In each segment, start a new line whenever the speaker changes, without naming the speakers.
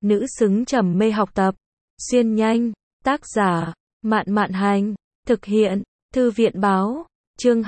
nữ xứng trầm mê học tập. Xuyên nhanh, tác giả, Mạn Mạn Hành, thực hiện, Thư viện Báo, chương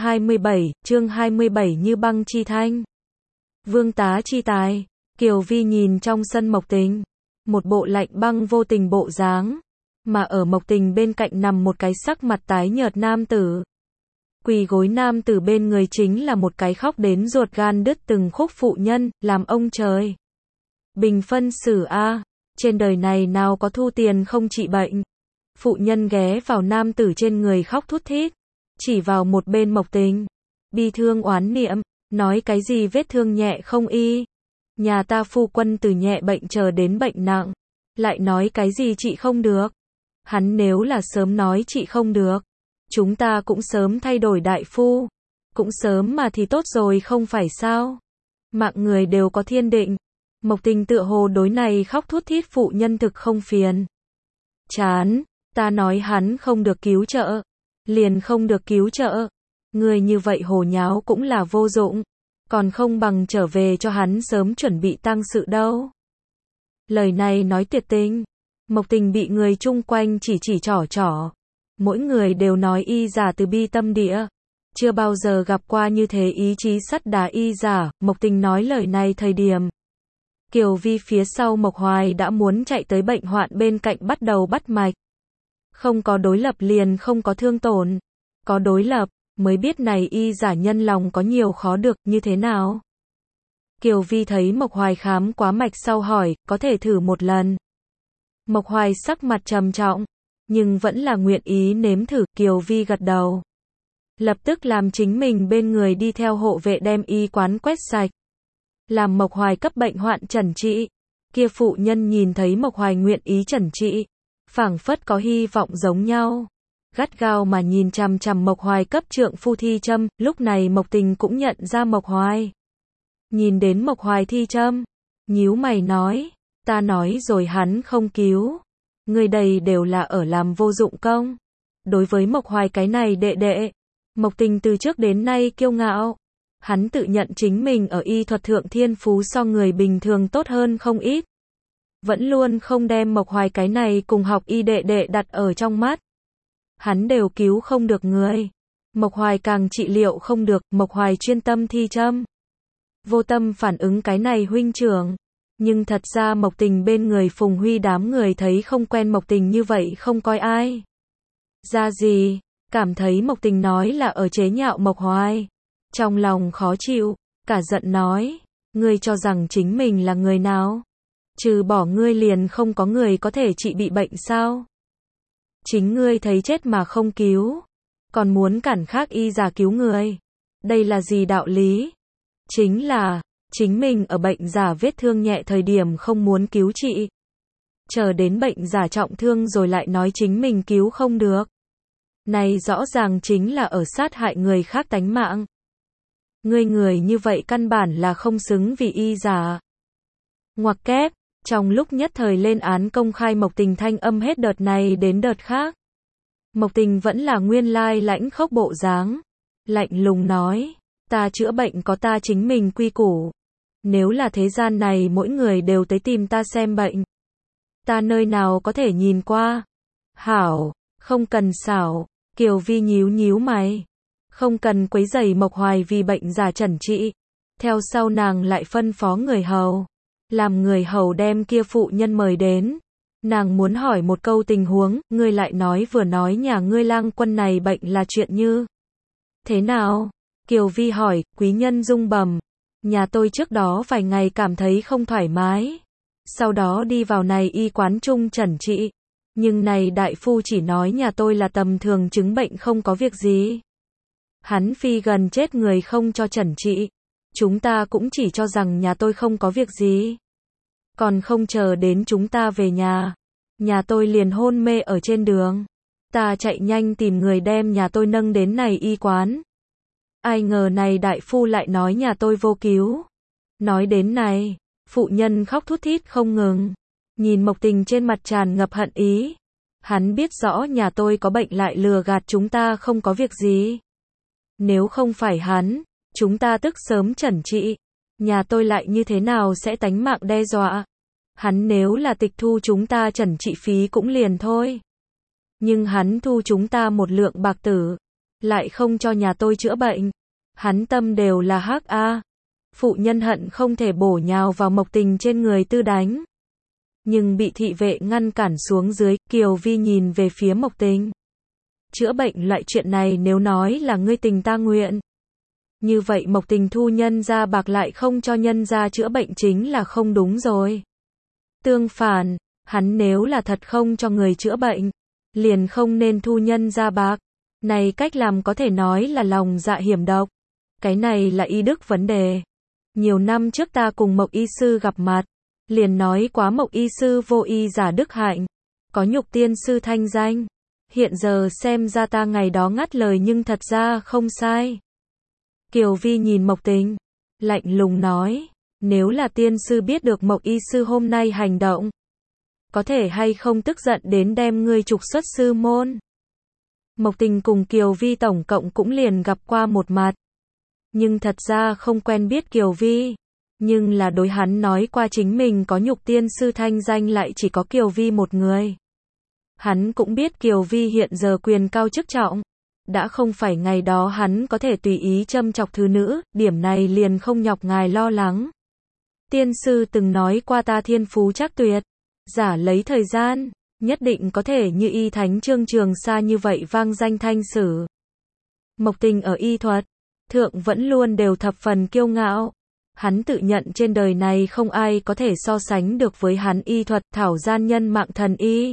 27 Như Băng Chi Thanh. Vương tá chi tài, Kiều Vi nhìn trong sân Mộc Tình, một bộ lạnh băng vô tình bộ dáng, mà ở Mộc Tình bên cạnh nằm một cái sắc mặt tái nhợt nam tử. Quỳ gối nam tử bên người chính là một cái khóc đến ruột gan đứt từng khúc phụ nhân, làm ông trời. Bình phân xử a, trên đời này nào có thu tiền không trị bệnh. Phụ nhân ghé vào nam tử trên người khóc thút thít, chỉ vào một bên Mộc Tình, bi thương oán niệm, nói cái gì vết thương nhẹ không y. Nhà ta phu quân từ nhẹ bệnh chờ đến bệnh nặng, lại nói cái gì trị không được. Hắn nếu là sớm nói trị không được, chúng ta cũng sớm thay đổi đại phu, cũng sớm mà thì tốt rồi không phải sao. Mạng người đều có thiên định. Mộc Tình tựa hồ đối này khóc thút thít phụ nhân thực không phiền. Chán, ta nói hắn không được cứu trợ, liền không được cứu trợ. Người như vậy hồ nháo cũng là vô dụng, còn không bằng trở về cho hắn sớm chuẩn bị tang sự đâu. Lời này nói tuyệt tình. Mộc Tình bị người chung quanh chỉ trỏ. Mỗi người đều nói y giả từ bi tâm địa. Chưa bao giờ gặp qua như thế ý chí sắt đá y giả. Mộc Tình nói lời này thời điểm, Kiều Vi phía sau Mộc Hoài đã muốn chạy tới bệnh hoạn bên cạnh bắt đầu bắt mạch. Không có đối lập liền không có thương tổn. Có đối lập, mới biết này y giả nhân lòng có nhiều khó được như thế nào. Kiều Vi thấy Mộc Hoài khám quá mạch sau hỏi, có thể thử một lần. Mộc Hoài sắc mặt trầm trọng, nhưng vẫn là nguyện ý nếm thử. Kiều Vi gật đầu, lập tức làm chính mình bên người đi theo hộ vệ đem y quán quét sạch, làm Mộc Hoài cấp bệnh hoạn chẩn trị. Kia phụ nhân nhìn thấy Mộc Hoài nguyện ý chẩn trị, phảng phất có hy vọng giống nhau, gắt gao mà nhìn chằm chằm Mộc Hoài cấp trượng phu thi châm. Lúc này Mộc Tình cũng nhận ra Mộc Hoài. Nhìn đến Mộc Hoài thi châm, nhíu mày nói, ta nói rồi hắn không cứu. Người đầy đều là ở làm vô dụng công. Đối với Mộc Hoài cái này đệ đệ, Mộc Tình từ trước đến nay kiêu ngạo. Hắn tự nhận chính mình ở y thuật thượng thiên phú so người bình thường tốt hơn không ít. Vẫn luôn không đem Mộc Hoài cái này cùng học y đệ đệ đặt ở trong mắt. Hắn đều cứu không được người, Mộc Hoài càng trị liệu không được. Mộc Hoài chuyên tâm thi châm, vô tâm phản ứng cái này huynh trưởng. Nhưng thật ra Mộc Tình bên người Phùng Huy đám người thấy không quen Mộc Tình như vậy không coi ai ra gì, cảm thấy Mộc Tình nói là ở chế nhạo Mộc Hoài. Trong lòng khó chịu, cả giận nói, ngươi cho rằng chính mình là người nào? Trừ bỏ ngươi liền không có người có thể trị bị bệnh sao? Chính ngươi thấy chết mà không cứu, còn muốn cản khác y giả cứu người. Đây là gì đạo lý? Chính là, chính mình ở bệnh giả vết thương nhẹ thời điểm không muốn cứu trị. Chờ đến bệnh giả trọng thương rồi lại nói chính mình cứu không được. Này rõ ràng chính là ở sát hại người khác tánh mạng. Người như vậy căn bản là không xứng vì y giả. Ngoặc kép, trong lúc nhất thời lên án công khai Mộc Tình thanh âm hết đợt này đến đợt khác. Mộc Tình vẫn là nguyên lai lãnh khốc bộ dáng, lạnh lùng nói, ta chữa bệnh có ta chính mình quy củ. Nếu là thế gian này mỗi người đều tới tìm ta xem bệnh, ta nơi nào có thể nhìn qua. Hảo, không cần xảo. Kiều Vi nhíu mày, không cần quấy rầy Mộc Hoài vì bệnh giả chẩn trị. Theo sau nàng lại phân phó người hầu, làm người hầu đem kia phụ nhân mời đến. Nàng muốn hỏi một câu tình huống, ngươi lại nói vừa nói nhà ngươi lang quân này bệnh là chuyện như thế nào? Kiều Vi hỏi. Quý nhân rung bẩm, nhà tôi trước đó vài ngày cảm thấy không thoải mái, sau đó đi vào này y quán chung chẩn trị. Nhưng này đại phu chỉ nói nhà tôi là tầm thường chứng bệnh không có việc gì. Hắn phi gần chết người không cho chẩn trị. Chúng ta cũng chỉ cho rằng nhà tôi không có việc gì. Còn không chờ đến chúng ta về nhà tôi liền hôn mê ở trên đường. Ta chạy nhanh tìm người đem nhà tôi nâng đến này y quán. Ai ngờ này đại phu lại nói nhà tôi vô cứu. Nói đến này, phụ nhân khóc thút thít không ngừng. Nhìn Mộc Tình trên mặt tràn ngập hận ý. Hắn biết rõ nhà tôi có bệnh lại lừa gạt chúng ta không có việc gì. Nếu không phải hắn, chúng ta tức sớm chẩn trị. Nhà tôi lại như thế nào sẽ tánh mạng đe dọa. Hắn nếu là tịch thu chúng ta chẩn trị phí cũng liền thôi. Nhưng hắn thu chúng ta một lượng bạc tử, lại không cho nhà tôi chữa bệnh. Hắn tâm đều là hắc a. Phụ nhân hận không thể bổ nhào vào Mộc Tình trên người tư đánh. Nhưng bị thị vệ ngăn cản xuống dưới, Kiều Vi nhìn về phía Mộc Tình. Chữa bệnh loại chuyện này nếu nói là ngươi tình ta nguyện. Như vậy Mộc Tình thu nhân ra bạc lại không cho nhân ra chữa bệnh chính là không đúng rồi. Tương phản, hắn nếu là thật không cho người chữa bệnh, liền không nên thu nhân ra bạc. Này cách làm có thể nói là lòng dạ hiểm độc. Cái này là y đức vấn đề. Nhiều năm trước ta cùng Mộc y sư gặp mặt, liền nói quá Mộc y sư vô y giả đức hạnh, có nhục tiên sư thanh danh. Hiện giờ xem ra ta ngày đó ngắt lời nhưng thật ra không sai. Kiều Vi nhìn Mộc Tình, lạnh lùng nói, nếu là tiên sư biết được Mộc y sư hôm nay hành động, có thể hay không tức giận đến đem ngươi trục xuất sư môn. Mộc Tình cùng Kiều Vi tổng cộng cũng liền gặp qua một mặt, nhưng thật ra không quen biết Kiều Vi, nhưng là đối hắn nói qua chính mình có nhục tiên sư thanh danh lại chỉ có Kiều Vi một người. Hắn cũng biết Kiều Vi hiện giờ quyền cao chức trọng, đã không phải ngày đó hắn có thể tùy ý châm chọc thứ nữ, điểm này liền không nhọc ngài lo lắng. Tiên sư từng nói qua ta thiên phú chắc tuyệt, giả lấy thời gian, nhất định có thể như y thánh Trương Trường Sa như vậy vang danh thanh sử. Mộc Tình ở y thuật thượng vẫn luôn đều thập phần kiêu ngạo. Hắn tự nhận trên đời này không ai có thể so sánh được với hắn y thuật thảo gian nhân mạng thần y.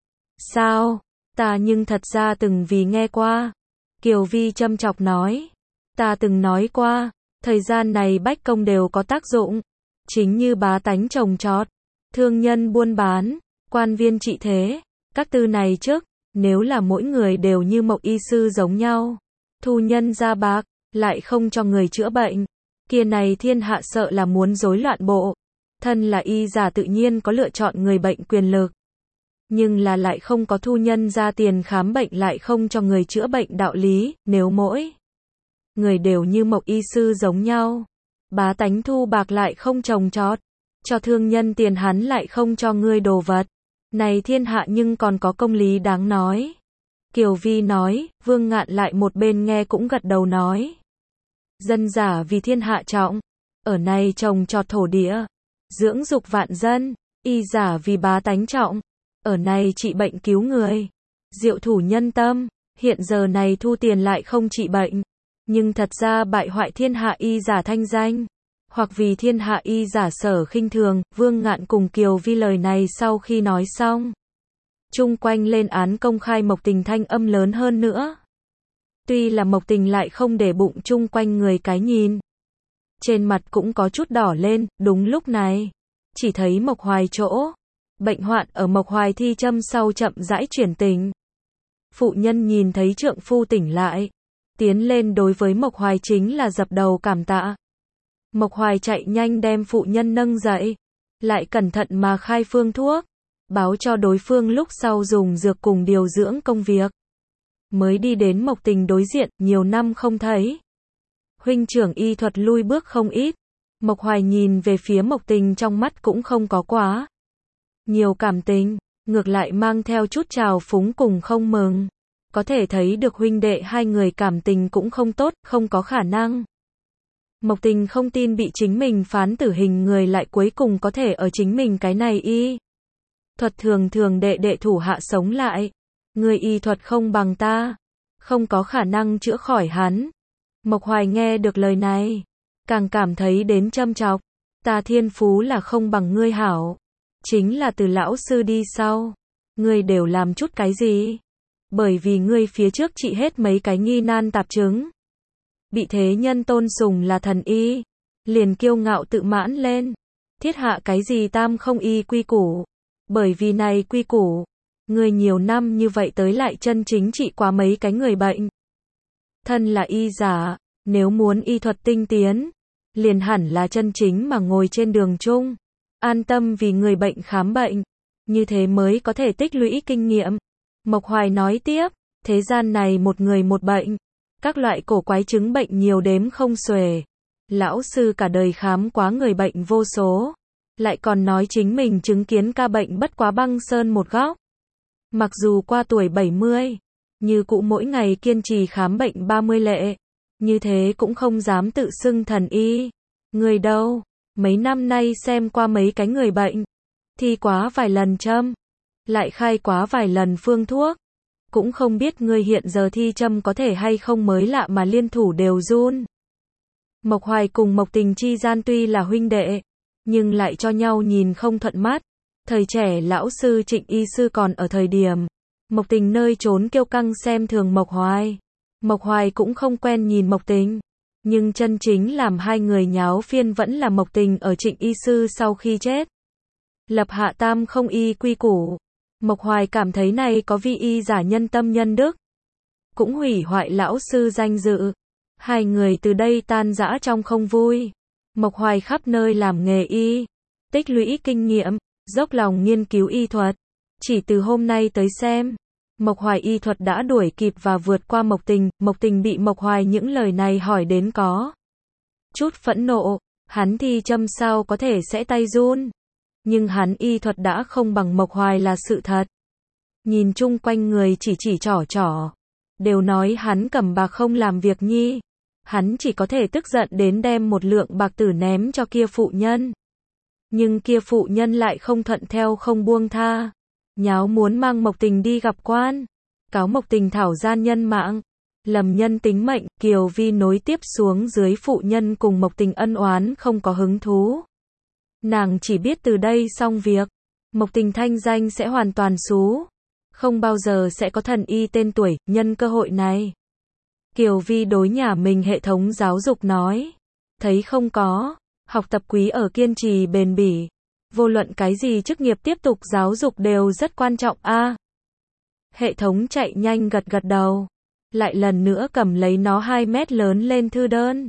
Sao? Ta nhưng thật ra từng vì nghe qua. Kiều Vi châm chọc nói. Ta từng nói qua, thời gian này bách công đều có tác dụng. Chính như bá tánh trồng trọt, thương nhân buôn bán, quan viên trị thế, các tư này trước, nếu là mỗi người đều như Mộc y sư giống nhau, thu nhân ra bạc, lại không cho người chữa bệnh, kia này thiên hạ sợ là muốn rối loạn bộ. Thân là y giả tự nhiên có lựa chọn người bệnh quyền lực, nhưng là lại không có thu nhân ra tiền khám bệnh lại không cho người chữa bệnh đạo lý. Nếu mỗi người đều như Mộc y sư giống nhau, bá tánh thu bạc lại không trồng trọt, cho thương nhân tiền hắn lại không cho ngươi đồ vật, này thiên hạ nhưng còn có công lý đáng nói. Kiều Vi nói, Vương Ngạn lại một bên nghe cũng gật đầu nói. Dân giả vì thiên hạ trọng, ở này trồng trọt thổ địa, dưỡng dục vạn dân, y giả vì bá tánh trọng, ở này trị bệnh cứu người, diệu thủ nhân tâm. Hiện giờ này thu tiền lại không trị bệnh, nhưng thật ra bại hoại thiên hạ y giả thanh danh, hoặc vì thiên hạ y giả sở khinh thường. Vương Ngạn cùng Kiều Vi lời này sau khi nói xong, chung quanh lên án công khai Mộc Tình thanh âm lớn hơn nữa. Tuy là Mộc Tình lại không để bụng chung quanh người cái nhìn, trên mặt cũng có chút đỏ lên. Đúng lúc này, chỉ thấy Mộc Hoài chỗ bệnh hoạn ở Mộc Hoài thi châm sau chậm rãi chuyển tỉnh. Phụ nhân nhìn thấy trượng phu tỉnh lại, tiến lên đối với Mộc Hoài chính là dập đầu cảm tạ. Mộc Hoài chạy nhanh đem phụ nhân nâng dậy, lại cẩn thận mà khai phương thuốc, báo cho đối phương lúc sau dùng dược cùng điều dưỡng công việc. Mới đi đến Mộc Tình đối diện, nhiều năm không thấy. Huynh trưởng y thuật lui bước không ít. Mộc Hoài nhìn về phía Mộc Tình trong mắt cũng không có quá nhiều cảm tình, ngược lại mang theo chút trào phúng cùng không mừng. Có thể thấy được huynh đệ hai người cảm tình cũng không tốt, không có khả năng. Mộc Tình không tin bị chính mình phán tử hình người lại cuối cùng có thể ở chính mình cái này y thuật thường thường đệ thủ hạ sống lại. Người y thuật không bằng ta, không có khả năng chữa khỏi hắn. Mộc Hoài nghe được lời này, càng cảm thấy đến châm chọc. Ta thiên phú là không bằng ngươi hảo, chính là từ lão sư đi sau, ngươi đều làm chút cái gì? Bởi vì ngươi phía trước trị hết mấy cái nghi nan tạp chứng, bị thế nhân tôn sùng là thần y, liền kiêu ngạo tự mãn lên, thiết hạ cái gì tam không y quy củ. Bởi vì này quy củ, ngươi nhiều năm như vậy tới lại chân chính trị quá mấy cái người bệnh. Thân là y giả, nếu muốn y thuật tinh tiến, liền hẳn là chân chính mà ngồi trên đường chung, an tâm vì người bệnh khám bệnh, như thế mới có thể tích lũy kinh nghiệm. Mộc Hoài nói tiếp, thế gian này một người một bệnh, các loại cổ quái chứng bệnh nhiều đếm không xuể. Lão sư cả đời khám quá người bệnh vô số, lại còn nói chính mình chứng kiến ca bệnh bất quá băng sơn một góc. Mặc dù qua tuổi 70, như cũ mỗi ngày kiên trì khám bệnh 30 lệ, như thế cũng không dám tự xưng thần y. Người đâu, mấy năm nay xem qua mấy cái người bệnh, thi quá vài lần châm, lại khai quá vài lần phương thuốc, cũng không biết ngươi hiện giờ thi châm có thể hay không mới lạ mà liên thủ đều run. Mộc Hoài cùng Mộc Tình chi gian tuy là huynh đệ, nhưng lại cho nhau nhìn không thuận mắt. Thời trẻ lão sư Trịnh y sư còn ở thời điểm, Mộc Tình nơi trốn kiêu căng xem thường Mộc Hoài. Mộc Hoài cũng không quen nhìn Mộc Tình, nhưng chân chính làm hai người nháo phiên vẫn là Mộc Tình ở Trịnh y sư sau khi chết. Lập hạ tam không y quy củ. Mộc Hoài cảm thấy này có vi y giả nhân tâm nhân đức, cũng hủy hoại lão sư danh dự. Hai người từ đây tan rã trong không vui. Mộc Hoài khắp nơi làm nghề y, tích lũy kinh nghiệm, dốc lòng nghiên cứu y thuật. Chỉ từ hôm nay tới xem, Mộc Hoài y thuật đã đuổi kịp và vượt qua Mộc Tình. Mộc Tình bị Mộc Hoài những lời này hỏi đến có chút phẫn nộ. Hắn thi châm sao có thể sẽ tay run, nhưng hắn y thuật đã không bằng Mộc Hoài là sự thật. Nhìn chung quanh người chỉ trỏ, đều nói hắn cầm bạc không làm việc nhi. Hắn chỉ có thể tức giận đến đem một lượng bạc tử ném cho kia phụ nhân. Nhưng kia phụ nhân lại không thuận theo không buông tha, nháo muốn mang Mộc Tình đi gặp quan, cáo Mộc Tình thảo gian nhân mạng, lầm nhân tính mệnh. Kiều Vi nối tiếp xuống dưới phụ nhân cùng Mộc Tình ân oán không có hứng thú. Nàng chỉ biết từ đây xong việc, Mộc Tình thanh danh sẽ hoàn toàn xú, không bao giờ sẽ có thần y tên tuổi. Nhân cơ hội này, Kiều Vi đối nhà mình hệ thống giáo dục nói, thấy không có, học tập quý ở kiên trì bền bỉ, vô luận cái gì chức nghiệp tiếp tục giáo dục đều rất quan trọng a. Hệ thống chạy nhanh gật gật đầu, lại lần nữa cầm lấy nó 2 mét lớn lên thư đơn.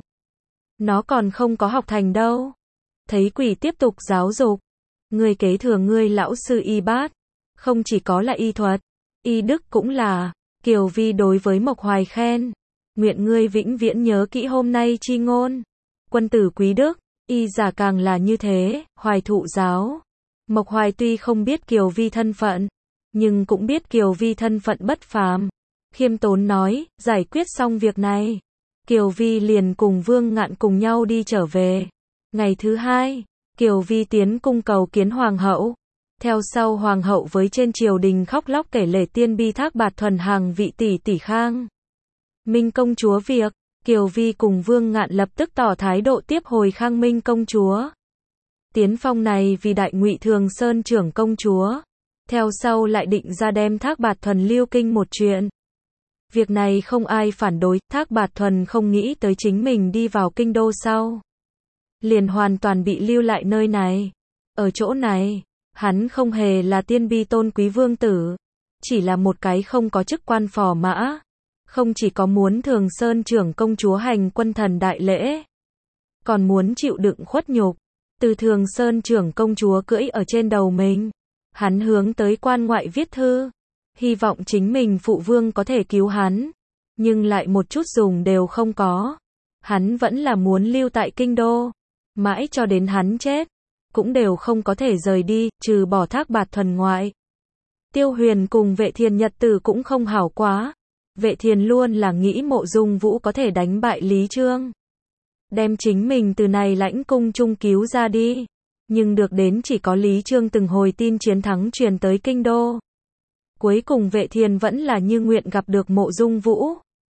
Nó còn không có học thành đâu. Thấy quỷ tiếp tục giáo dục, người kế thừa ngươi lão sư y bát, không chỉ có là y thuật, y đức cũng là. Kiều Vi đối với Mộc Hoài khen, nguyện ngươi vĩnh viễn nhớ kỹ hôm nay chi ngôn, quân tử quý đức, y giả càng là như thế. Hoài thụ giáo. Mộc Hoài tuy không biết Kiều Vi thân phận, nhưng cũng biết Kiều Vi thân phận bất phàm, khiêm tốn nói, giải quyết xong việc này, Kiều Vi liền cùng Vương Ngạn cùng nhau đi trở về. Ngày thứ hai, Kiều Vi tiến cung cầu kiến hoàng hậu. Theo sau hoàng hậu với trên triều đình khóc lóc kể lể tiên bi thác bạt thuần hàng vị tỷ tỷ Khang Minh công chúa việc. Kiều Vi cùng Vương Ngạn lập tức tỏ thái độ tiếp hồi Khang Minh công chúa. Tiến phong này vì Đại Ngụy Thường Sơn trưởng công chúa. Theo sau lại định ra đem Thác Bạt Thuần lưu kinh một chuyện. Việc này không ai phản đối, Thác Bạt Thuần không nghĩ tới chính mình đi vào kinh đô sau, liền hoàn toàn bị lưu lại nơi này. Ở chỗ này, hắn không hề là tiên bi tôn quý vương tử, chỉ là một cái không có chức quan phò mã. Không chỉ có muốn Thường Sơn trưởng công chúa hành quân thần đại lễ, còn muốn chịu đựng khuất nhục từ Thường Sơn trưởng công chúa cưỡi ở trên đầu mình. Hắn hướng tới quan ngoại viết thư, hy vọng chính mình phụ vương có thể cứu hắn, nhưng lại một chút dùng đều không có. Hắn vẫn là muốn lưu tại kinh đô, mãi cho đến hắn chết, cũng đều không có thể rời đi, trừ bỏ Thác Bạt Thuần ngoại. Tiêu Huyền cùng Vệ Thiền nhật tử cũng không hảo quá. Vệ Thiền luôn là nghĩ Mộ Dung Vũ có thể đánh bại Lý Chương, đem chính mình từ này lãnh cung trung cứu ra đi. Nhưng được đến chỉ có Lý Chương từng hồi tin chiến thắng truyền tới kinh đô. Cuối cùng Vệ Thiền vẫn là như nguyện gặp được Mộ Dung Vũ.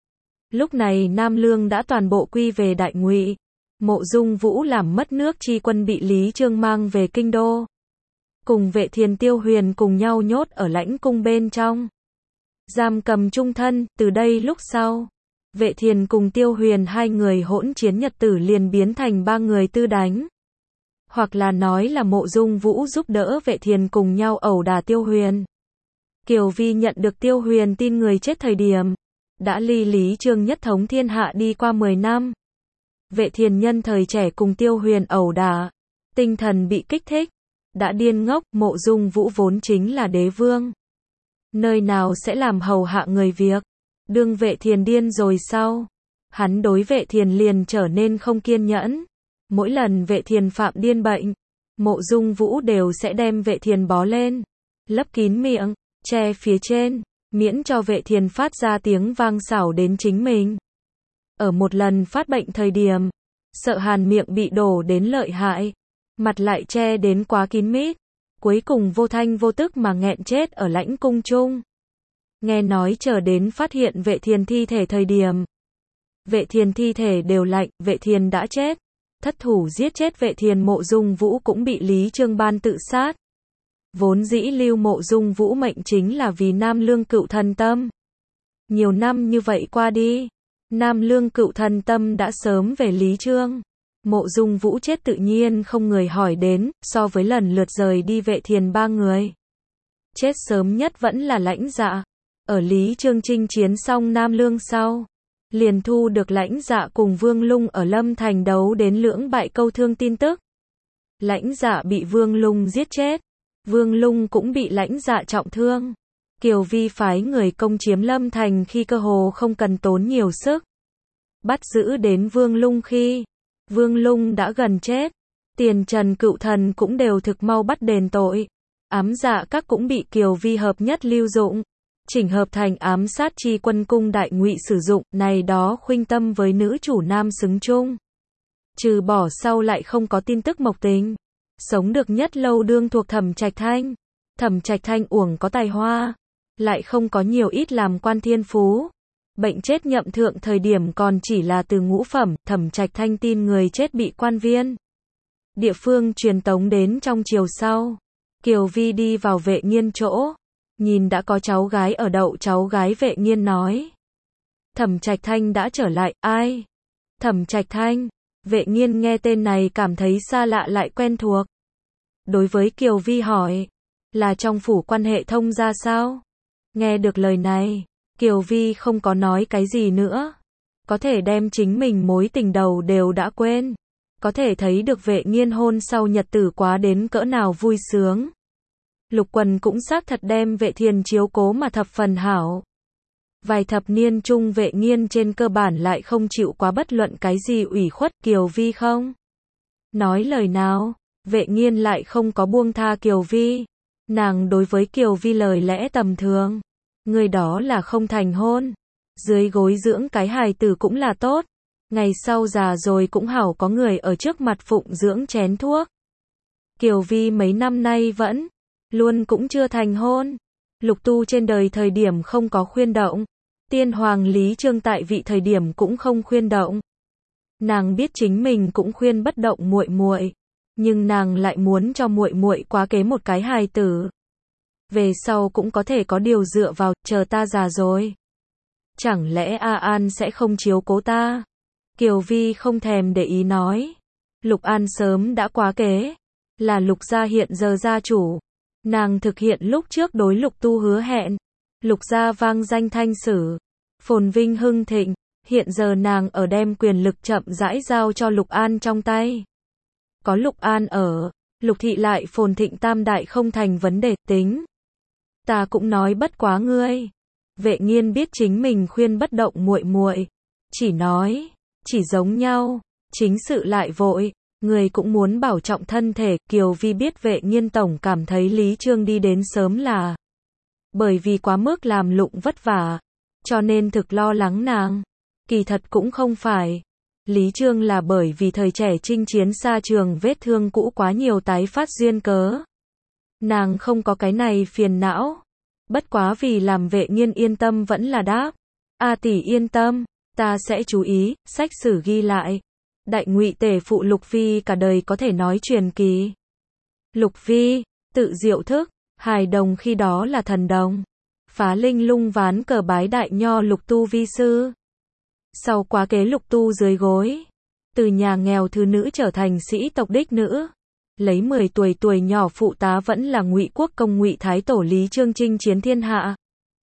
Lúc này Nam Lương đã toàn bộ quy về Đại Ngụy. Mộ Dung Vũ làm mất nước chi quân bị Lý Chương mang về kinh đô, cùng Vệ Thiền Tiêu Huyền cùng nhau nhốt ở lãnh cung bên trong, giam cầm chung thân. Từ đây lúc sau, Vệ Thiền cùng Tiêu Huyền hai người hỗn chiến nhật tử liền biến thành ba người tư đánh. Hoặc là nói là Mộ Dung Vũ giúp đỡ Vệ Thiền cùng nhau ẩu đả Tiêu Huyền. Kiều Vi nhận được Tiêu Huyền tin người chết thời điểm, đã ly Lý Chương nhất thống thiên hạ đi qua 10 năm. Vệ Thiền nhân thời trẻ cùng Tiêu Huyền ẩu đả, tinh thần bị kích thích, đã điên ngốc. Mộ Dung Vũ vốn chính là đế vương, nơi nào sẽ làm hầu hạ người việc. Đương Vệ Thiền điên rồi sau, hắn đối Vệ Thiền liền trở nên không kiên nhẫn. Mỗi lần Vệ Thiền phạm điên bệnh, Mộ Dung Vũ đều sẽ đem Vệ Thiền bó lên, lấp kín miệng, che phía trên, miễn cho Vệ Thiền phát ra tiếng vang xảo đến chính mình. Ở một lần phát bệnh thời điểm, sợ Hàn miệng bị đổ đến lợi hại, mặt lại che đến quá kín mít, cuối cùng vô thanh vô tức mà nghẹn chết ở lãnh cung chung. Nghe nói chờ đến phát hiện Vệ Thiền thi thể thời điểm, Vệ Thiền thi thể đều lạnh, Vệ Thiền đã chết. Thất thủ giết chết Vệ Thiền, Mộ Dung Vũ cũng bị Lý Trương ban tự sát. Vốn dĩ lưu Mộ Dung Vũ mệnh chính là vì Nam Lương Cựu Thần Tâm. Nhiều năm như vậy qua đi, Nam Lương Cựu Thần Tâm đã sớm về Lý Trương. Mộ Dung Vũ chết tự nhiên không người hỏi đến, so với lần lượt rời đi Vệ Thiền 3 người. Chết sớm nhất vẫn là Lãnh Dạ. Ở Lý Trương chinh chiến xong Nam Lương sau, liền thu được Lãnh Dạ cùng Vương Lung ở Lâm Thành đấu đến lưỡng bại câu thương tin tức. Lãnh Dạ bị Vương Lung giết chết, Vương Lung cũng bị Lãnh Dạ trọng thương. Kiều Vi phái người công chiếm Lâm Thành khi cơ hồ không cần tốn nhiều sức. Bắt giữ đến Vương Lung khi Vương Lung đã gần chết, Tiền Trần Cựu Thần cũng đều thực mau bắt đền tội. Ám Dạ Các cũng bị Kiều Vi hợp nhất lưu dụng, chỉnh hợp thành ám sát chi quân cung Đại Ngụy sử dụng, này đó khuynh tâm với nữ chủ nam xứng chung. Trừ bỏ sau lại không có tin tức Mộc Tình. Sống được nhất lâu đương thuộc Thẩm Trạch Thanh. Thẩm Trạch Thanh uổng có tài hoa, lại không có nhiều ít làm quan thiên phú. Bệnh chết nhậm thượng thời điểm còn chỉ là từ ngũ phẩm, Thẩm Trạch Thanh tin người chết bị quan viên địa phương truyền tống đến trong chiều sau. Kiều Vi đi vào Vệ Nghiên chỗ, nhìn đã có cháu gái ở đậu, cháu gái Vệ Nghiên nói: Thẩm Trạch Thanh đã trở lại. Ai? Thẩm Trạch Thanh. Vệ Nghiên nghe tên này cảm thấy xa lạ lại quen thuộc. Đối với Kiều Vi hỏi: là trong phủ quan hệ thông ra sao? Nghe được lời này, Kiều Vi không có nói cái gì nữa. Có thể đem chính mình mối tình đầu đều đã quên. Có thể thấy được Vệ Nghiên hôn sau nhật tử quá đến cỡ nào vui sướng. Lục Quần cũng xác thật đem Vệ Thiền chiếu cố mà thập phần hảo. Vài thập niên chung Vệ Nghiên trên cơ bản lại không chịu quá bất luận cái gì ủy khuất. Kiều Vi không nói lời nào, Vệ Nghiên lại không có buông tha Kiều Vi. Nàng đối với Kiều Vi lời lẽ tầm thường, người đó là không thành hôn, dưới gối dưỡng cái hài tử cũng là tốt, ngày sau già rồi cũng hảo có người ở trước mặt phụng dưỡng chén thuốc. Kiều Vi mấy năm nay vẫn luôn cũng chưa thành hôn. Lục Tu trên đời thời điểm không có khuyên động, Tiên Hoàng Lý Trương tại vị thời điểm cũng không khuyên động. Nàng biết chính mình cũng khuyên bất động muội muội, nhưng nàng lại muốn cho muội muội quá kế một cái hài tử. Về sau cũng có thể có điều dựa vào, chờ ta già rồi. Chẳng lẽ A An sẽ không chiếu cố ta? Kiều Vi không thèm để ý nói. Lục An sớm đã quá kế, là Lục gia hiện giờ gia chủ. Nàng thực hiện lúc trước đối Lục Tu hứa hẹn. Lục gia vang danh thanh sử, phồn vinh hưng thịnh, hiện giờ nàng ở đem quyền lực chậm rãi giao cho Lục An trong tay. Có Lục An ở, Lục thị lại phồn thịnh tam đại không thành vấn đề. Tính ta cũng nói bất quá ngươi. Vệ Nghiên biết chính mình khuyên bất động muội muội, chỉ nói, chỉ giống nhau, chính sự lại vội, người cũng muốn bảo trọng thân thể. Kiều Vi biết Vệ Nghiên tổng cảm thấy Lý Trương đi đến sớm là bởi vì quá mức làm lụng vất vả, cho nên thực lo lắng nàng. Kỳ thật cũng không phải. Lý Trương là bởi vì thời trẻ chinh chiến xa trường vết thương cũ quá nhiều tái phát duyên cớ. Nàng không có cái này phiền não. Bất quá vì làm Vệ Nghiên yên tâm vẫn là đáp. A tỷ yên tâm, ta sẽ chú ý. Sách sử ghi lại, Đại Ngụy tể phụ Lục Phi cả đời có thể nói truyền kỳ. Lục Phi, tự diệu thức, hài đồng khi đó là thần đồng. Phá linh lung ván cờ bái đại nho Lục Tu vi sư. Sau quá kế Lục Tu dưới gối, từ nhà nghèo thư nữ trở thành sĩ tộc đích nữ. Lấy 10 tuổi nhỏ phụ tá vẫn là Ngụy quốc công Ngụy thái tổ Lý Trương chinh chiến thiên hạ.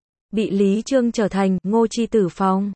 Bị Lý Trương trở thành Ngô chi tử phong.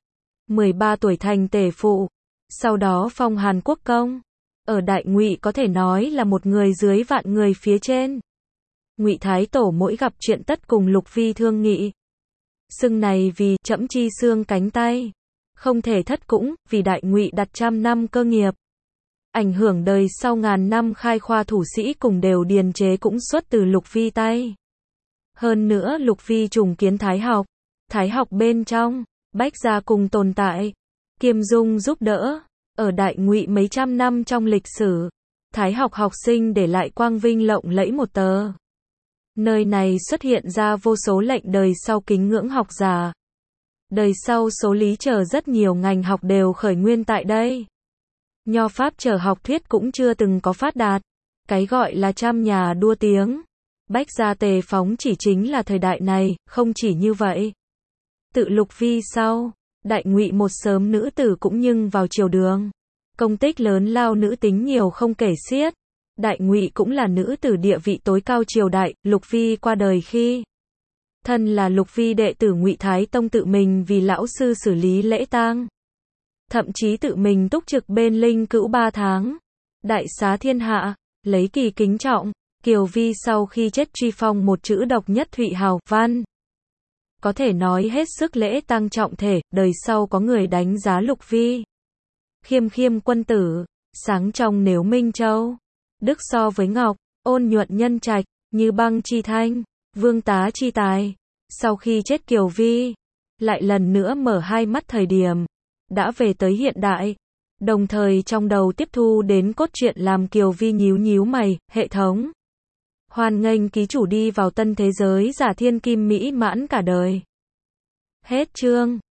13 tuổi thành tể phụ, sau đó phong Hàn quốc công. Ở Đại Ngụy có thể nói là một người dưới vạn người phía trên. Ngụy thái tổ mỗi gặp chuyện tất cùng Lục Phi thương nghị. Xưng này vì trẫm chi xương cánh tay, không thể thất cũng, vì Đại Ngụy đặt trăm năm cơ nghiệp. ảnh hưởng đời sau ngàn năm khai khoa thủ sĩ cùng đều điền chế cũng xuất từ Lục Vi tay. Hơn nữa Lục Vi trùng kiến Thái học bên trong, Bách gia cùng tồn tại, Kiêm Dung giúp đỡ, ở Đại Ngụy mấy trăm năm trong lịch sử, Thái học học sinh để lại quang vinh lộng lẫy một tờ. Nơi này xuất hiện ra vô số lệnh đời sau kính ngưỡng học giả. Đời sau số lý chờ rất nhiều ngành học đều khởi nguyên tại đây. Nho pháp chờ học thuyết cũng chưa từng có phát đạt. Cái gọi là trăm nhà đua tiếng. Bách gia Tề phóng chỉ chính là thời đại này, không chỉ như vậy. Tự Lục Vi sau, Đại Ngụy một sớm nữ tử cũng nhưng vào triều đường. Công tích lớn lao nữ tính nhiều không kể xiết. Đại Ngụy cũng là nữ tử địa vị tối cao triều đại, Lục Vi qua đời khi thân là Lục Vi đệ tử Ngụy Thái Tông tự mình vì lão sư xử lý lễ tang. Thậm chí tự mình túc trực bên linh cữu 3 tháng. Đại xá thiên hạ, lấy kỳ kính trọng, Kiều Vi sau khi chết truy phong một chữ độc nhất Thụy Hào Văn. Có thể nói hết sức lễ tang trọng thể, đời sau có người đánh giá Lục Vi. Khiêm khiêm quân tử, sáng trong nếu Minh Châu. Đức so với ngọc, ôn nhuận nhân trạch, như băng chi thanh, vương tá chi tài. Sau khi chết Kiều Vi, lại lần nữa mở hai mắt thời điểm, đã về tới hiện đại. Đồng thời trong đầu tiếp thu đến cốt truyện làm Kiều Vi nhíu nhíu mày, hệ thống. Hoan nghênh ký chủ đi vào tân thế giới giả thiên kim mỹ mãn cả đời. Hết chương.